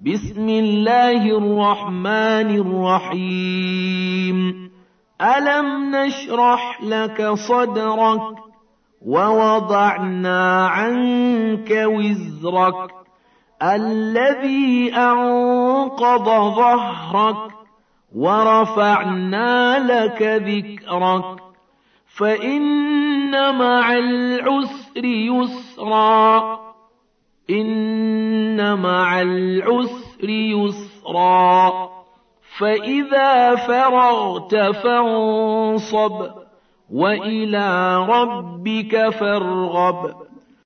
بسم الله الرحمن الرحيم ألم نشرح لك صدرك ووضعنا عنك وزرك الذي أنقض ظهرك ورفعنا لك ذكرك فإن مع العسر يسرا إن مع العسر يسرا فإذا فرغت فانصب وإلى ربك فارغب